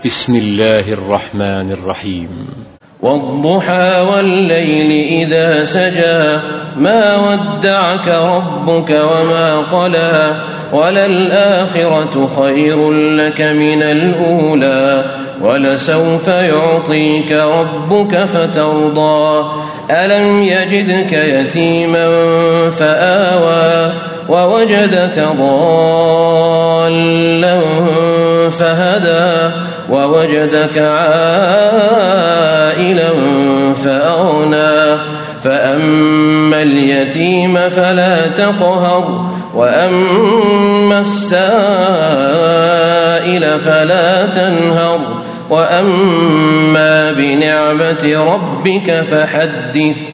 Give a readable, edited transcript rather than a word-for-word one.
بسم الله الرحمن الرحيم. والضحى والليل إذا سجى ما ودعك ربك وما قلى وللآخرة خير لك من الأولى ولسوف يعطيك ربك فترضى ألم يجدك يتيما فآوى ووجدك ضالا فهدى ووجدك عائلا فأغنى فأما اليتيم فلا تقهر وأما السائل فلا تنهر وأما بنعمة ربك فحدث.